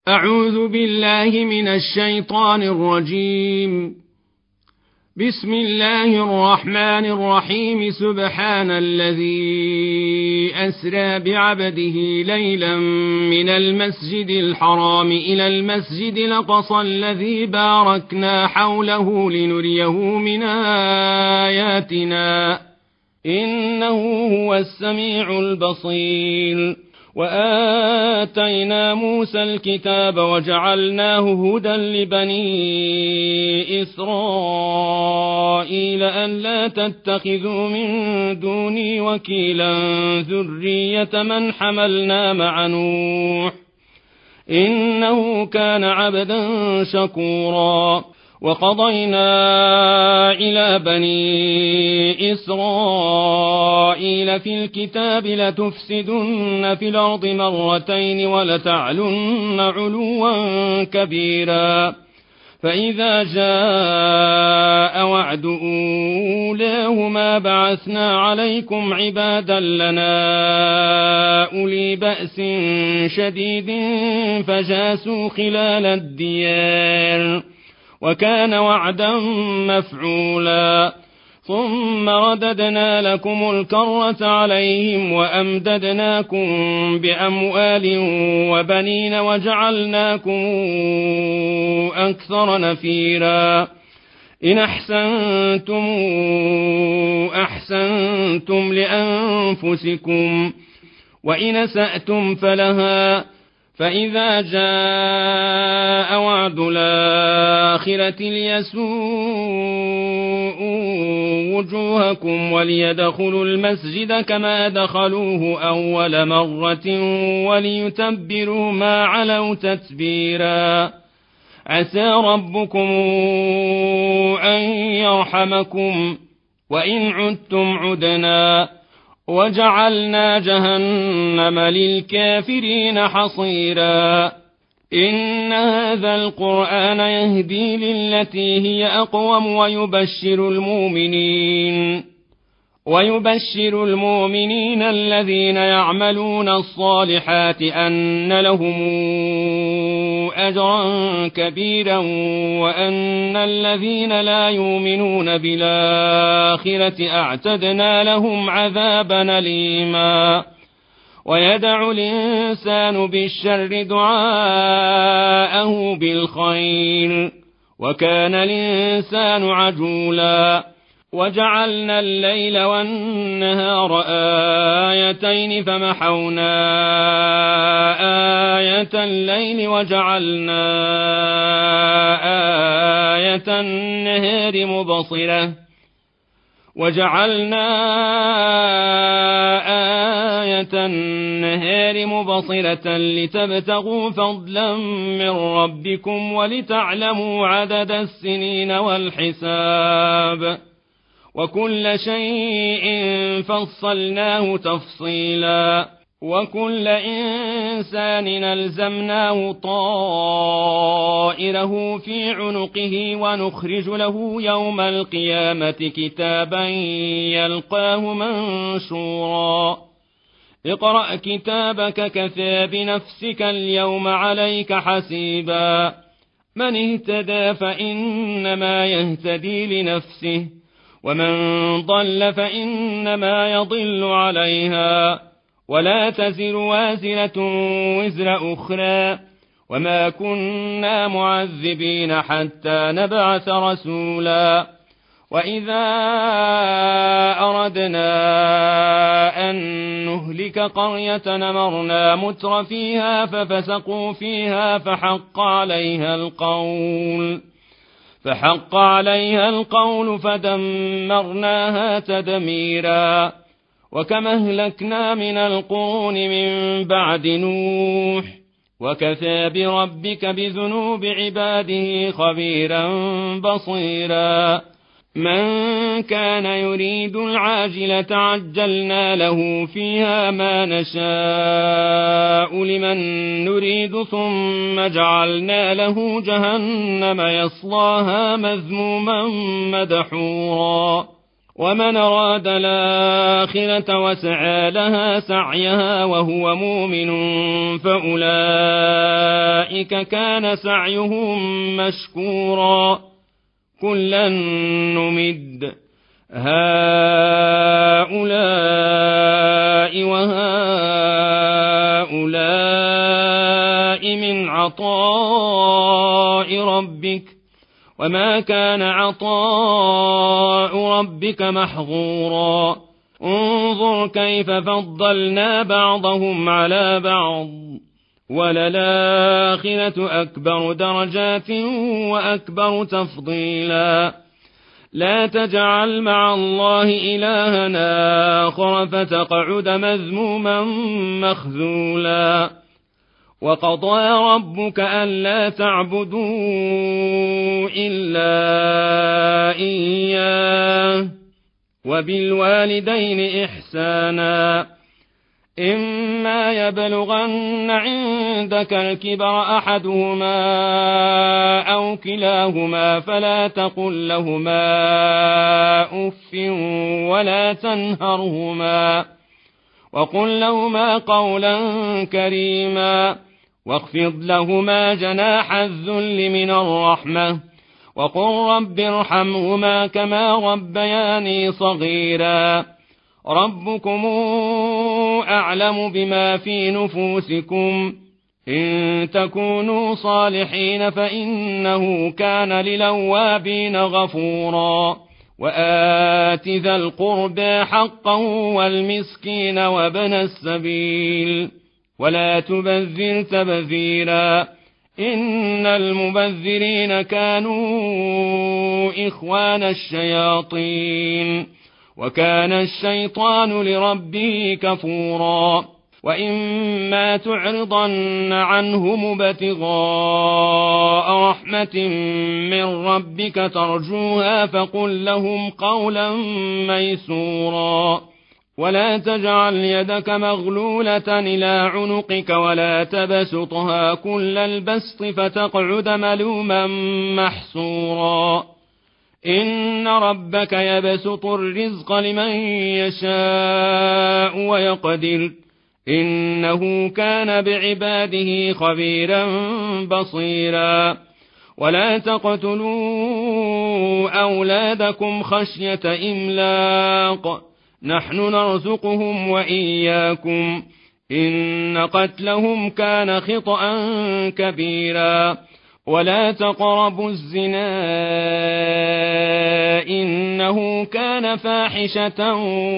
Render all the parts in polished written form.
أعوذ بالله من الشيطان الرجيم. بسم الله الرحمن الرحيم. سبحان الذي أسرى بعبده ليلا من المسجد الحرام إلى المسجد الأقصى الذي باركنا حوله لنريه من آياتنا إنه هو السميع البصير. وآتينا موسى الكتاب وجعلناه هدى لبني إسرائيل ألا تتخذوا من دوني وكيلا ذرية من حملنا مع نوح إنه كان عبدا شكورا. وقضينا إلى بني إسرائيل في الكتاب لتفسدن في الأرض مرتين ولتعلن علوا كبيرا. فإذا جاء وعد أولاهما بعثنا عليكم عبادا لنا أولي بأس شديد فجاسوا خلال الديار وكان وعدا مفعولا. ثم رددنا لكم الكرة عليهم وأمددناكم بأموال وبنين وجعلناكم أكثر نفيرا. إن أحسنتم أحسنتم لأنفسكم وإن أسأتم فلها. فإذا جاء وعد الآخرة ليسوءوا وجوهكم وليدخلوا المسجد كما دخلوه أول مرة وليتبروا ما علوا تتبيرا. عسى ربكم أن يرحمكم وإن عدتم عدنا وجعلنا جهنم للكافرين حصيرا. إن هذا القرآن يهدي للتي هي أقوم ويبشر المؤمنين الذين يعملون الصالحات أن لهم أجرا كبيرا وأن الذين لا يؤمنون بالآخرة أعتدنا لهم عذابا أليما. ويدع الإنسان بالشر دعاءه بالخير وكان الإنسان عجولا. وجعلنا الليل والنهار آيتين فمحونا آية الليل وجعلنا آية النهار مبصرة لتبتغوا فضلا من ربكم ولتعلموا عدد السنين والحساب وكل شيء فصلناه تفصيلا. وكل إنسان ألزمناه طائره في عنقه ونخرج له يوم القيامة كتابا يلقاه منشورا. اقرأ كتابك كفى بنفسك اليوم عليك حسيبا. من اهتدى فإنما يهتدي لنفسه ومن ضل فإنما يضل عليها ولا تزر وازرة وزر أخرى وما كنا معذبين حتى نبعث رسولا. وإذا أردنا أن نهلك قرية أمرنا متر فيها ففسقوا فيها فحق عليها القول فدمرناها تدميرا. وكما أهلكنا من القرون من بعد نوح وكفى بربك بذنوب عباده خبيرا بصيرا. من كان يريد العاجلة عجلنا له فيها ما نشاء لمن نريد ثم جعلنا له جهنم يصلاها مذموما مدحورا. ومن أراد الآخرة وسعى لها سعيها وهو مؤمن فأولئك كان سعيهم مشكورا كلا نمد هؤلاء وهؤلاء من عطاء ربك وما كان عطاء ربك محظورا انظر كيف فضلنا بعضهم على بعض وللآخرة أكبر درجات وأكبر تفضيلا لا تجعل مع الله إلها آخر فتقعد مذموما مخذولا وقضى ربك ألا تعبدوا إلا إياه وبالوالدين إحسانا إما يبلغن عندك الكبر أحدهما أو كلاهما فلا تقل لهما أف ولا تنهرهما وقل لهما قولا كريما واخفض لهما جناح الذل من الرحمة وقل رب ارحمهما كما ربياني صغيرا ربكم أعلم بما في نفوسكم إن تكونوا صالحين فإنه كان للأوابين غفورا وآت ذا القربى حقه والمسكين وابن السبيل ولا تبذر تبذيرا إن المبذرين كانوا إخوان الشياطين وكان الشيطان لربه كفورا وإما تعرضن عنهم ابتغاء رحمة من ربك ترجوها فقل لهم قولا ميسورا ولا تجعل يدك مغلولة إلى عنقك ولا تبسطها كل البسط فتقعد ملوما محسورا إن ربك يبسط الرزق لمن يشاء ويقدر إنه كان بعباده خبيرا بصيرا ولا تقتلوا أولادكم خشية إملاق نحن نرزقهم وإياكم إن قتلهم كان خطأ كبيرا ولا تقربوا الزنا إنه كان فاحشة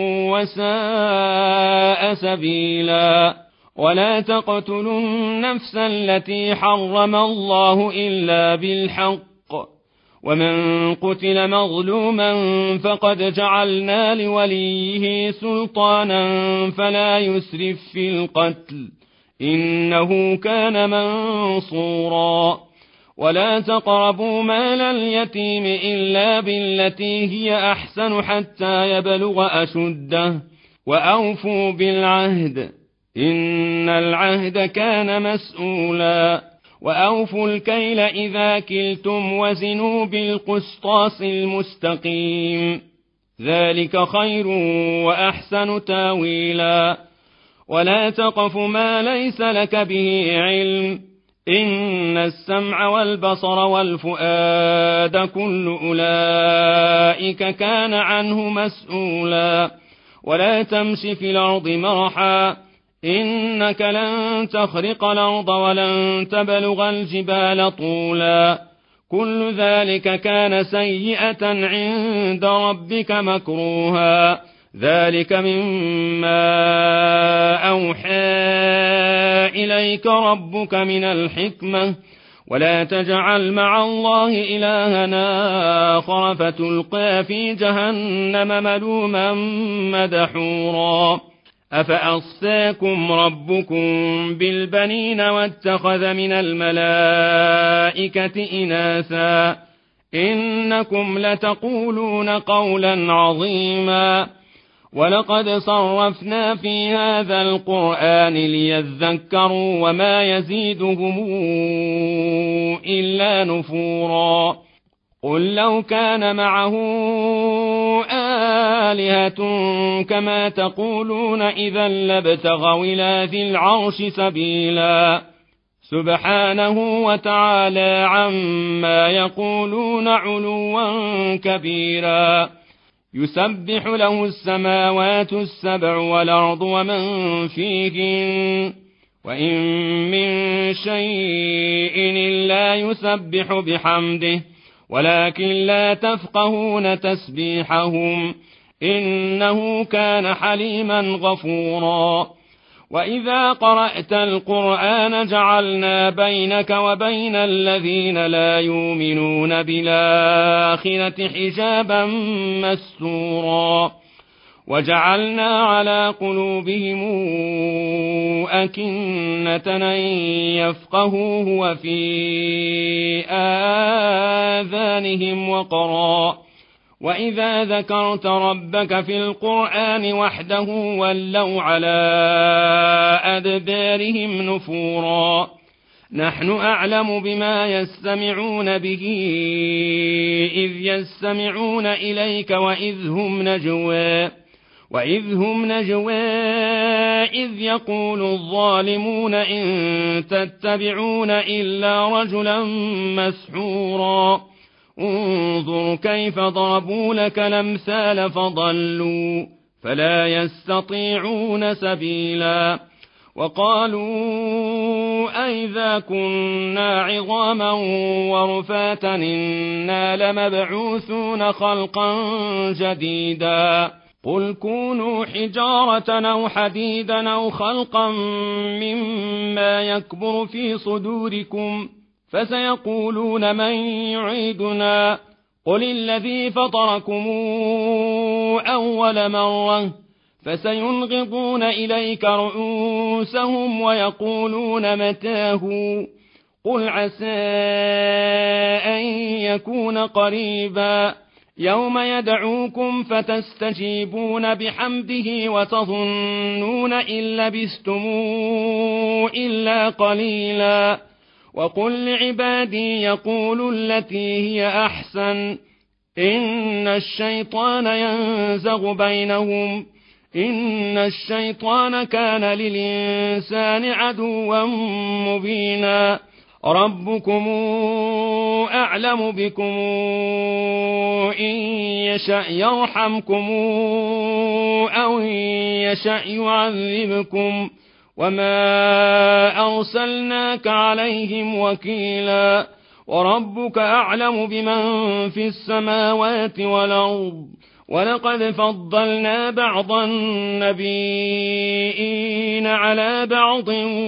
وساء سبيلا ولا تقتلوا النفس التي حرم الله إلا بالحق ومن قتل مظلوما فقد جعلنا لوليه سلطانا فلا يسرف في القتل إنه كان منصورا ولا تقربوا مال اليتيم إلا بالتي هي أحسن حتى يبلغ أشده وأوفوا بالعهد إن العهد كان مسؤولا وأوفوا الكيل إذا كلتم وزنوا بالقسطاس المستقيم ذلك خير وأحسن تاويلا ولا تقف ما ليس لك به علم إن السمع والبصر والفؤاد كل أولئك كان عنه مسؤولا ولا تمش في الأرض مرحا إنك لن تخرق الأرض ولن تبلغ الجبال طولا كل ذلك كان سيئة عند ربك مكروها ذلك مما أوحى إليك ربك من الحكمة ولا تجعل مع الله إلها آخر فتلقى في جهنم ملوما مدحورا أفأصفاكم ربكم بالبنين واتخذ من الملائكة إناثا إنكم لتقولون قولا عظيما ولقد صرفنا في هذا القرآن ليذكروا وما يزيدهم إلا نفورا قل لو كان معه آلهة كما تقولون إذا لابتغوا إلى ذي العرش سبيلا سبحانه وتعالى عما يقولون علوا كبيرا يسبح له السماوات السبع والأرض ومن فيهن وإن من شيء إلا يسبح بحمده ولكن لا تفقهون تسبيحهم إنه كان حليما غفورا وإذا قرأت القرآن جعلنا بينك وبين الذين لا يؤمنون بالآخرة حجابا مستورا وجعلنا على قلوبهم أكنة أن يفقهوه وفي آذانهم وقرا وإذا ذكرت ربك في القرآن وحده ولوا على أدبارهم نفورا نحن أعلم بما يستمعون به إذ يستمعون إليك وإذ هم نجوى إذ يقول الظالمون إن تتبعون إلا رجلا مسحورا انظر كيف ضربوا لك الأمثال فضلوا فلا يستطيعون سبيلا وقالوا أئذا كنا عظاما ورفاتا إنا لمبعوثون خلقا جديدا قل كونوا حجارة أو حديدا أو خلقا مما يكبر في صدوركم فسيقولون من يعيدنا قل الذي فطركم أول مرة فسينغضون إليك رؤوسهم ويقولون متاه قل عسى أن يكون قريبا يوم يدعوكم فتستجيبون بحمده وتظنون إن لبثتم إلا قليلا وقل لعبادي يقولوا التي هي أحسن إن الشيطان ينزغ بينهم إن الشيطان كان للإنسان عدوا مبينا ربكم أعلم بكم إن يشأ يرحمكم أو إن يشأ يعذبكم وما أرسلناك عليهم وكيلا وربك أعلم بمن في السماوات والأرض ولقد فضلنا بعض النبيين على بعض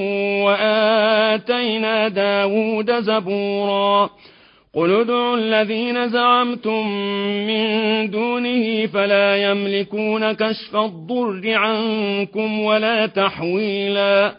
وآتينا داود زبورا قل ادعوا الذين زعمتم من دونه فلا يملكون كشف الضر عنكم ولا تحويلا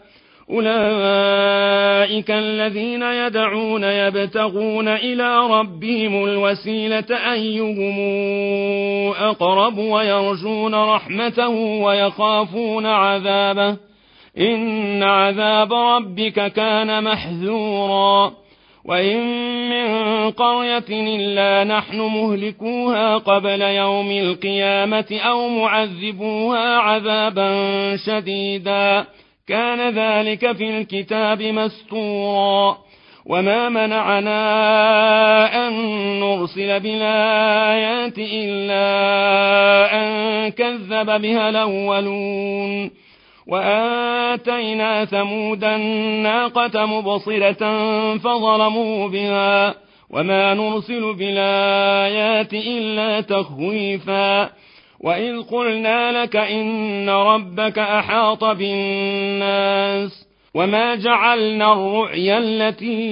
أولئك الذين يدعون يبتغون إلى ربهم الوسيلة أيهم أقرب ويرجون رحمته ويخافون عذابه إن عذاب ربك كان محذورا وإن من قرية إلا نحن مهلكوها قبل يوم القيامة أو معذبوها عذابا شديدا كان ذلك في الكتاب مسطورا وما منعنا أن نرسل بالآيات إلا أن كذب بها الأولون وآتينا ثمود الناقة مبصرة فظلموا بها وما نرسل بالآيات إلا تخويفا وإذ قلنا لك إن ربك أحاط بالناس وما جعلنا الرؤيا التي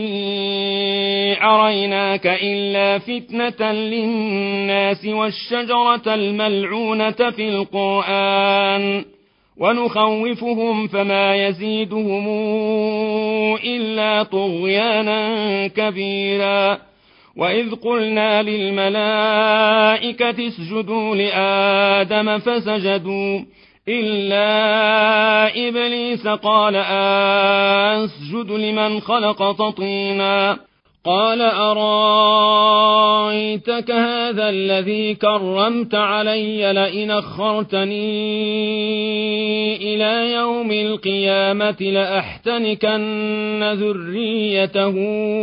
أريناك إلا فتنة للناس والشجرة الملعونة في القرآن ونخوفهم فما يزيدهم إلا طغيانا كبيرا وإذ قلنا للملائكة اسجدوا لآدم فسجدوا إلا إبليس قال أسجد لمن خلقت طينا قال أرايتك هذا الذي كرمت علي لئن أخرتني إلى يوم القيامة لأحتنكن ذريته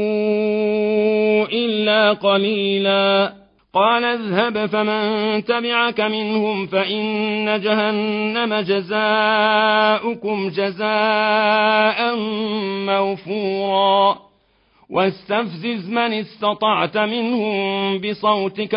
إلا قليلا قال اذهب فمن تبعك منهم فإن جهنم جزاؤكم جزاء موفورا واستفزز من استطعت منهم بصوتك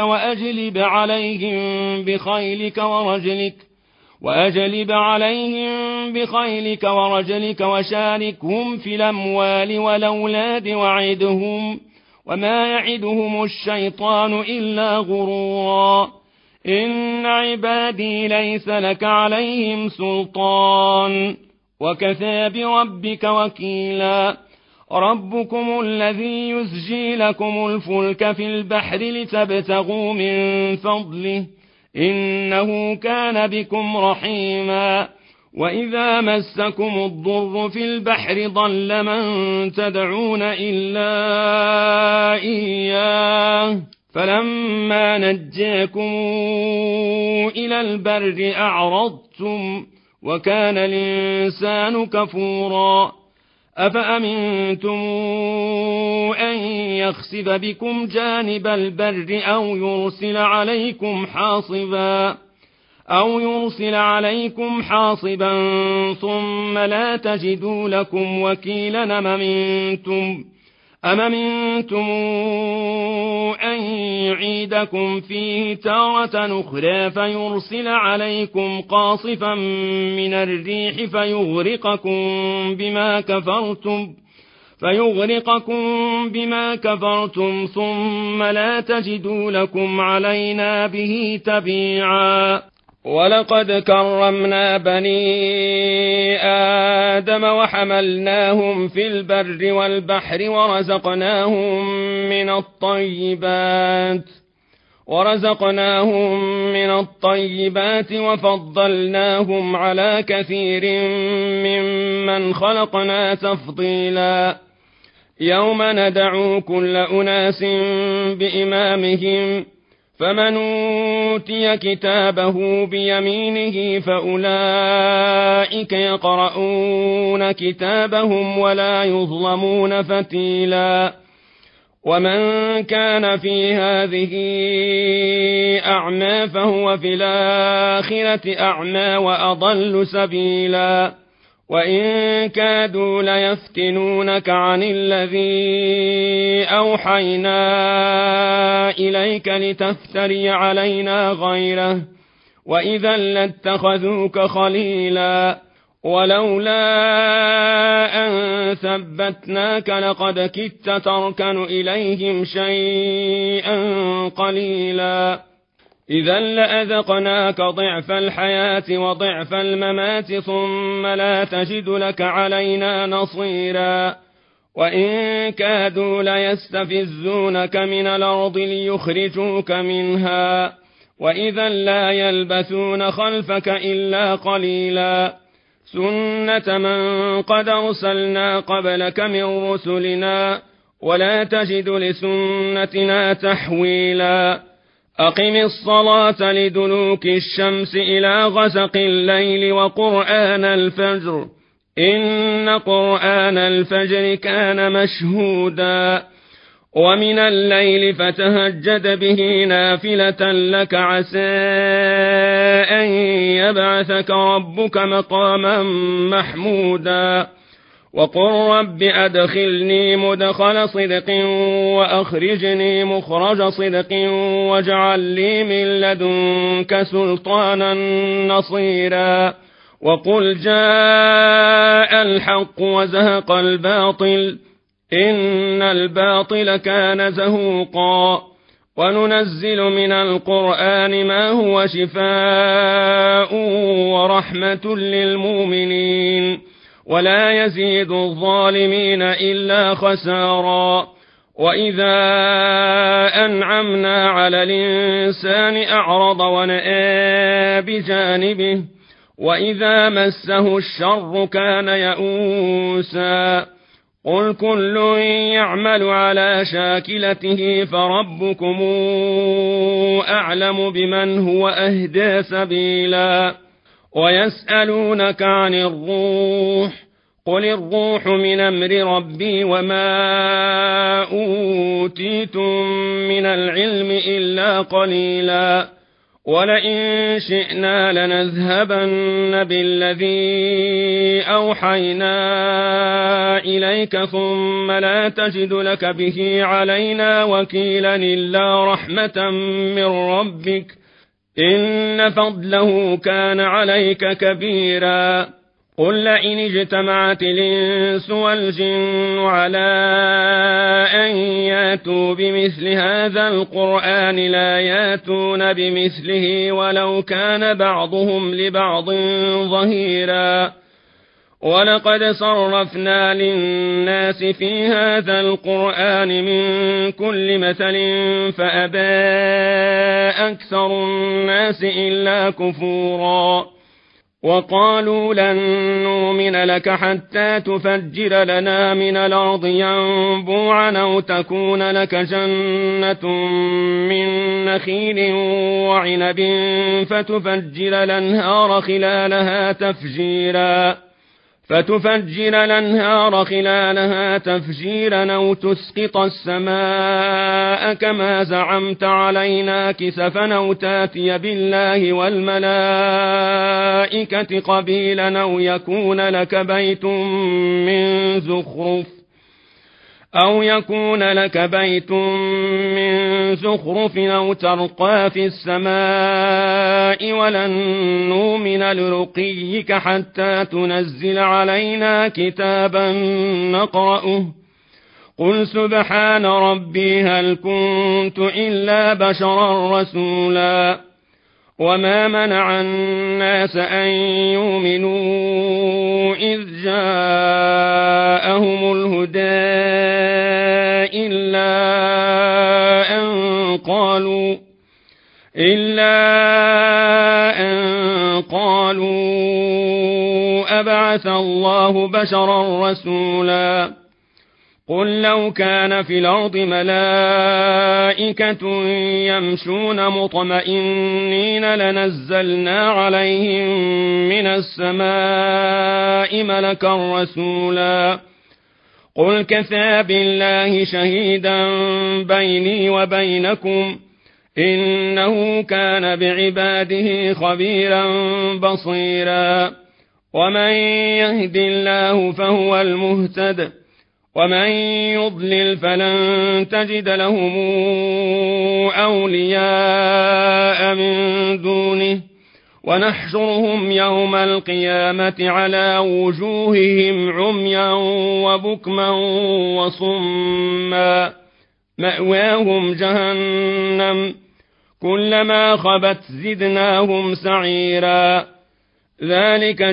وأجلب عليهم بخيلك ورجلك وشاركهم في الأموال والأولاد وعدهم وما يعدهم الشيطان إلا غرورا إن عبادي ليس لك عليهم سلطان وكفى بربك وكيلا ربكم الذي يزجي لكم الفلك في البحر لتبتغوا من فضله إنه كان بكم رحيما وإذا مسكم الضر في البحر ضل من تدعون إلا إياه فلما نجاكم إلى البر أعرضتم وكان الإنسان كفورا أفأمنتم أن يخسف بكم جانب البر أو يرسل عليكم حاصبا ثم لا تجدوا لكم وكيلا أم أمنتم أن يعيدكم فيه تارة أخرى فيرسل عليكم قاصفا من الريح فيغرقكم بما كفرتم ثم لا تجدوا لكم علينا به تبيعا ولقد كرمنا بني آدم وحملناهم في البر والبحر ورزقناهم من الطيبات وفضلناهم على كثير ممن خلقنا تفضيلا يوم ندعو كل أناس بإمامهم فمن أوتي كتابه بيمينه فأولئك يقرؤون كتابهم ولا يظلمون فتيلا ومن كان في هذه أعمى فهو في الآخرة أعمى وأضل سبيلا وإن كادوا ليفتنونك عن الذي أوحينا إليك لتفتري علينا غيره وإذا لاتخذوك خليلا ولولا أن ثبتناك لقد كدت تركن إليهم شيئا قليلا إذا لأذقناك ضعف الحياة وضعف الممات ثم لا تجد لك علينا نصيرا وإن كادوا ليستفزونك من الأرض ليخرجوك منها وإذا لا يلبثون خلفك إلا قليلا سنة من قد أرسلنا قبلك من رسلنا ولا تجد لسنتنا تحويلا أقم الصلاة لدلوك الشمس إلى غسق الليل وقرآن الفجر إن قرآن الفجر كان مشهودا ومن الليل فتهجد به نافلة لك عسى أن يبعثك ربك مقاما محمودا وقل رب أدخلني مدخل صدق وأخرجني مخرج صدق واجعل لي من لدنك سلطانا نصيرا وقل جاء الحق وزهق الباطل إن الباطل كان زهوقا وننزل من القرآن ما هو شفاء ورحمة للمؤمنين ولا يزيد الظالمين إلا خسارا وإذا أنعمنا على الإنسان أعرض ونأى بجانبه وإذا مسه الشر كان يئوسا قل كل يعمل على شاكلته فربكم أعلم بمن هو أهدى سبيلا ويسألونك عن الروح قل الروح من أمر ربي وما أوتيتم من العلم إلا قليلا ولئن شئنا لنذهبن بالذي أوحينا إليك ثم لا تجد لك به علينا وكيلا إلا رحمة من ربك إن فضله كان عليك كبيرا قل لئن اجتمعت الإنس والجن على أن ياتوا بمثل هذا القرآن لا ياتون بمثله ولو كان بعضهم لبعض ظهيرا ولقد صرفنا للناس في هذا القرآن من كل مثل فأبى أكثر الناس إلا كفورا وقالوا لن نؤمن لك حتى تفجر لنا من الأرض ينبوعا أو تكون لك جنة من نخيل وعنب فتفجر الأنهار خلالها تفجيرا أو تسقط السماء كما زعمت علينا كسفا أو تاتي بالله والملائكة قبيلا أو يكون لك بيت من زخرف أو ترقى في السماء ولن نؤمن لرقيك حتى تنزل علينا كتابا نقرأه قل سبحان ربي هل كنت إلا بشرا رسولا وما منع الناس أن يؤمنوا إذ جاءهم الهدى إلا أن قالوا أبعث الله بشرا رسولا قل لو كان في الأرض ملائكة يمشون مطمئنين لنزلنا عليهم من السماء ملكا رسولا قل كفى بالله شهيدا بيني وبينكم إنه كان بعباده خبيرا بصيرا ومن يهد الله فهو المهتد ومن يضلل فلن تجد لهم أولياء من دونه ونحشرهم يوم القيامة على وجوههم عميا وبكما وصما مأواهم جهنم كلما خبت زدناهم سعيرا ذلك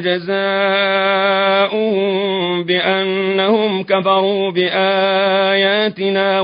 جزاؤهم بأنهم كفروا بآياتنا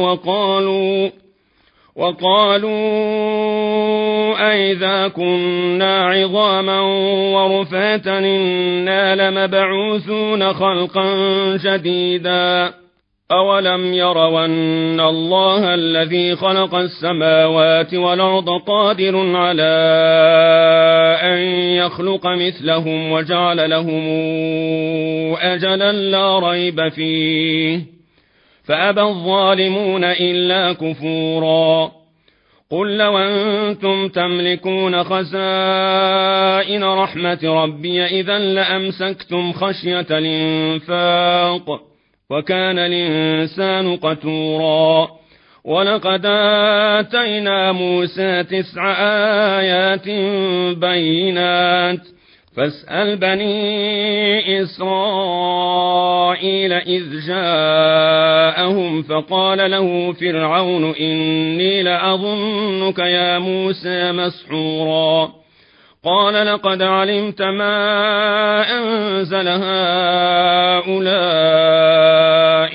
وقالوا أئذا كنا عظاما ورفاتا إنا لمبعوثون خلقا جديدا أولم يروا أن الله الذي خلق السماوات والأرض قادر على أن يخلق مثلهم وجعل لهم أجلا لا ريب فيه فأبى الظالمون إلا كفورا قل لو أنتم تملكون خزائن رحمة ربي إذا لأمسكتم خشية الإنفاق وكان الإنسان قتورا ولقد آتينا موسى 9 آيات بينات فاسأل بني إسرائيل إذ جاءهم فقال له فرعون إني لأظنك يا موسى مسحورا قال لقد علمت ما أنزل هؤلاء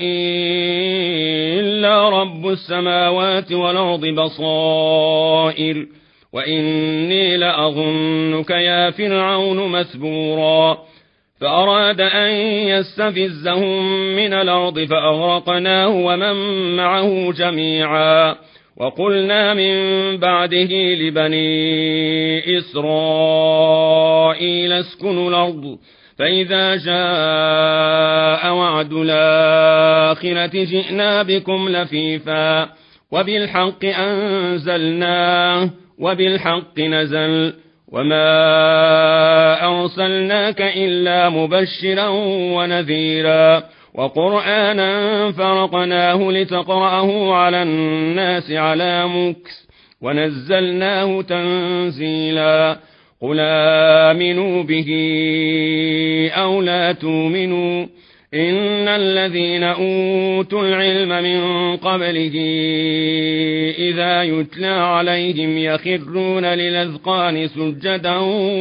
إلا رب السماوات والأرض بصائر وإني لأظنك يا فرعون مثبورا فأراد أن يستفزهم من الأرض فأغرقناه ومن معه جميعا. وقلنا من بعده لبني إسرائيل اسكنوا الأرض فإذا جاء وعد الآخرة جئنا بكم لفيفا وبالحق أنزلناه وبالحق نزل وما أرسلناك إلا مبشرا ونذيرا وقرآنا فرقناه لتقرأه على الناس على مكث ونزلناه تنزيلا. قل آمنوا به أو لا تؤمنوا إن الذين أوتوا العلم من قبله إذا يتلى عليهم يخرون للأذقان سجدا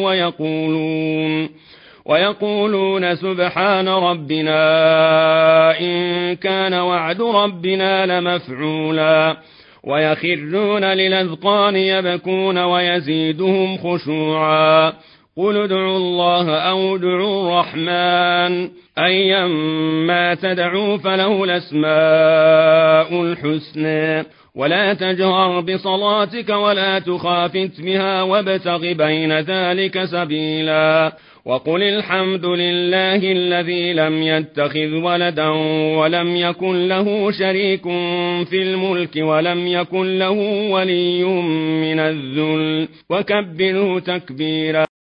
ويقولون سبحان ربنا إن كان وعد ربنا لمفعولا ويخرون للأذقان يبكون ويزيدهم خشوعا. قل ادعوا الله أو ادعوا الرحمن أيما تدعوا فله الأسماء الحسنى ولا تجهر بصلاتك ولا تخافت بها وابتغ بين ذلك سبيلا. وقل الحمد لله الذي لم يتخذ ولدا ولم يكن له شريك في الملك ولم يكن له ولي من الذل وكبره تكبيرا.